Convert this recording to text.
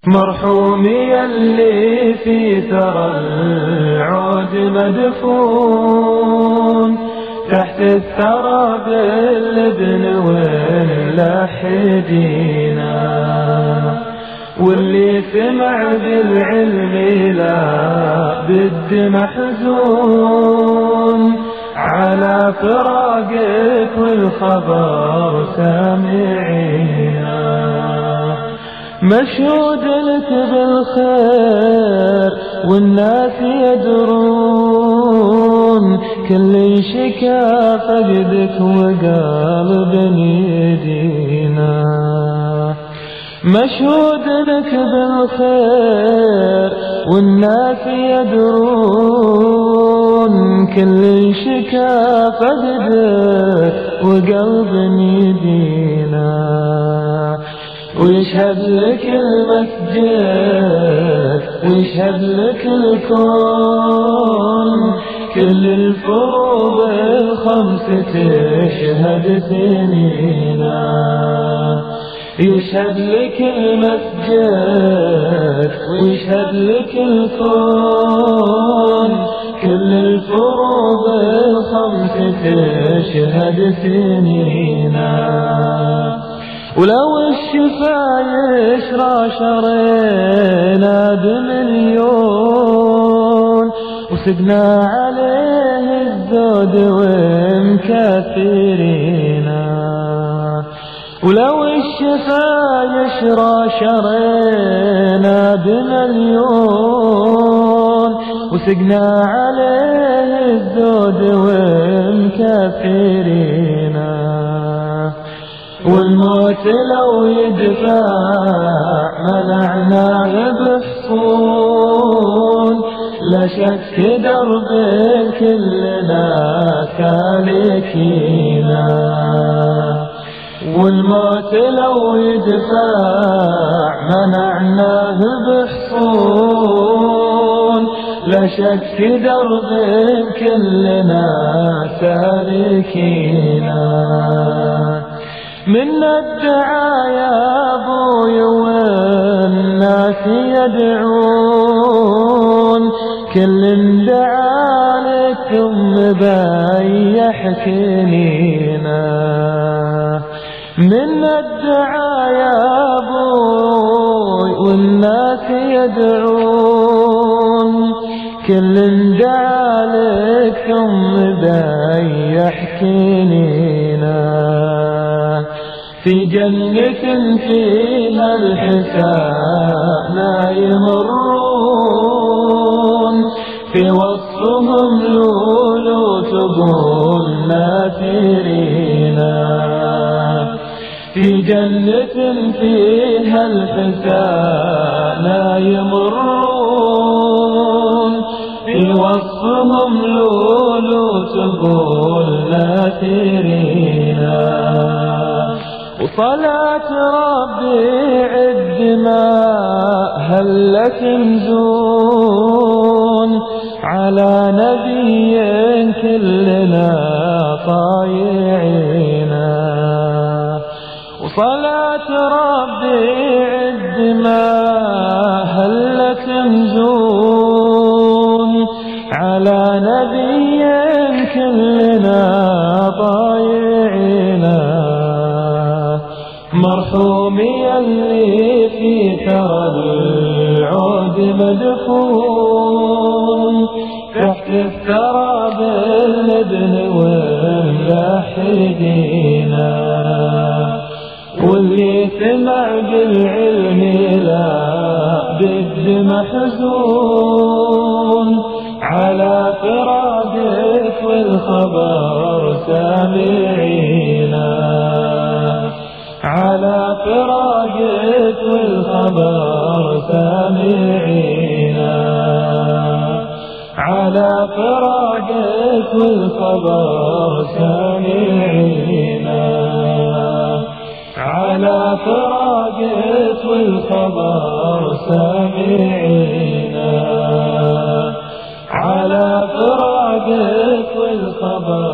مرحوم يلي في ثرى العود مدفون، تحت الثرى باللبن واللحدينا، واللي سمع بالعلم لا بد محزون، على فراقك والخبر سامعينا. مشهود لك بالخير والناس يدرون، كل شكا فقدك وقال بنيدينا. مشهود لك بالخير والناس يدرون، كل شكا فقدك وقلب يدينا. ويشهد لك المسجد ويشهد لك الكون، كل الفروض الخمس تشهد سنينا. يشهد لك المسجد ويشهد لك الكون، كل الفروض الخمس تشهد سنينا. ولو الشفايش راشرينا بمليون، وسقنا عليه الزود ومكثرينا. ولو الشفايش راشرينا بمليون، وسقنا عليه الزود ومكثرينا. والموت لو يدفع منعناه بحصون، لا شك درب كلنا سالكينا. والموت لو يدفع منعناه بحصون، لا شك درب كلنا سالكينا. من الدعايا ابوي والناس يدعون، كل دعا لك ثم بيحكينا. من الدعايا ابوي والناس يدعون، كل دعا لك ثم بيحكينا. في جنة فيها الحسان يمرون، في وصفهم لولو تقول ناثرينا. في جنة فيها الحسان يمرون، في وصفهم لولو تقول ناثرينا. وصلاة ربي عد ما هلت نزون، على نبي كلنا طايعينا. وصلاة ربي عد ما هلت نزون، على نبي كلنا طايعينا. مرحوم يلي في ثرى العود مدفون، تحت الثرى باللبن واللحدينا. واللي سمع بالعلم لا بد محزون، على فراقك والخبر سامعينا. على فراقك والخبر سامعينا. على فراقك والخبر سامعينا. على فراقك والخبر سامعينا. على فراقك والخبر